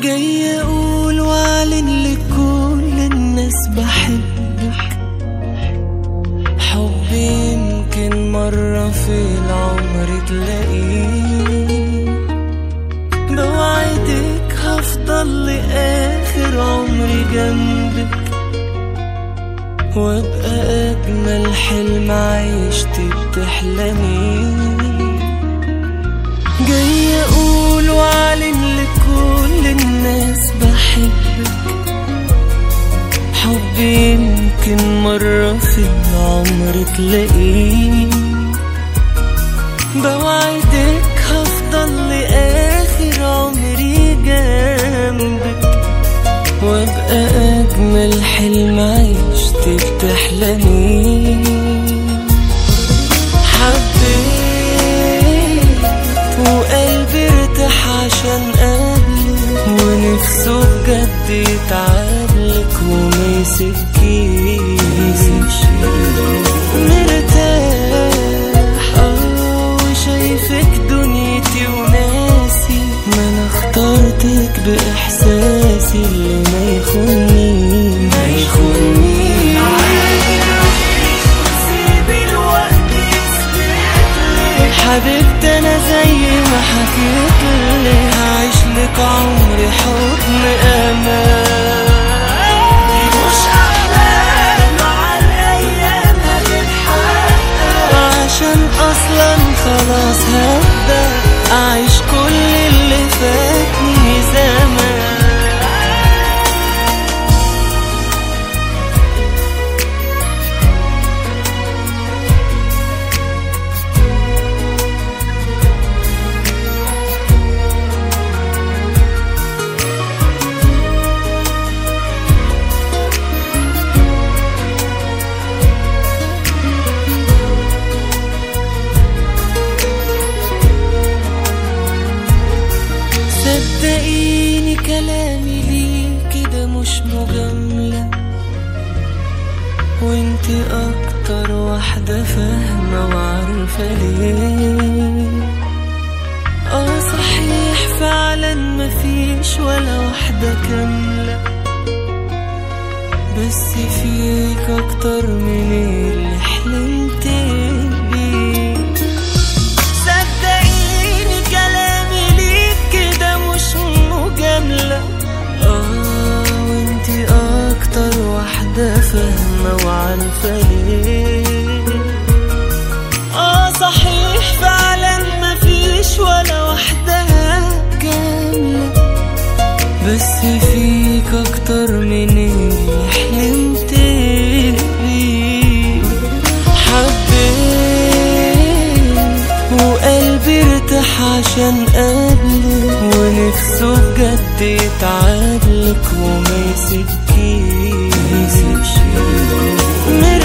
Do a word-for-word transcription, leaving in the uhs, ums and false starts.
جاي اقول واعلن لكل الناس بحبك، حب يمكن مرة في العمر تلاقيه، بوعدك هفضل لآخر عمري جنبك، وابقى اجمل حلم عيشتي بتحلميه. جاي اقول واعلن لكل الناس بحبك، حب يمكن مرة في العمر تلاقيه، بوعدك هفضل لآخر عمري جنبك، وابقى اجمل حلم عيشتي بتحلميه. وقلبي ارتاح عشان قبلك، ونفسه بجد يتعبلك وما يسكيش. مرتاح اه وشايفك دنيتي وناسي، ما انا اخترتك باحساسي اللي ما يخونيش ما يخونيش. حبيبتي انا زي ما حكيتلك، هعيش لك عمري حضن امان، مش احلام مع الايام هتتحقق، عشان اصلا خلاص هبدأ اعيش كل اللي فاتني زمان. صدقيني كلامي ليكي ده مش مجاملة، وانتي اكتر واحدة فاهمة وعارفة ليه. اه صحيح فعلا مفيش ولا واحدة كاملة، بس فيك اكتر من اللي حلمت بيه. صدقيني كلامي ليكي ده مش مجاملة، اه وانتي اكتر واحدة فاهمة وعارفة ليه. اه صحيح فعلا مفيش ولا واحدة كاملة، بس فيك اكتر من اللي حلمت بيه. حبيت وقلبي ارتاح عشان قبلك، ونفسه بجد يتعبلك وما يسكيش.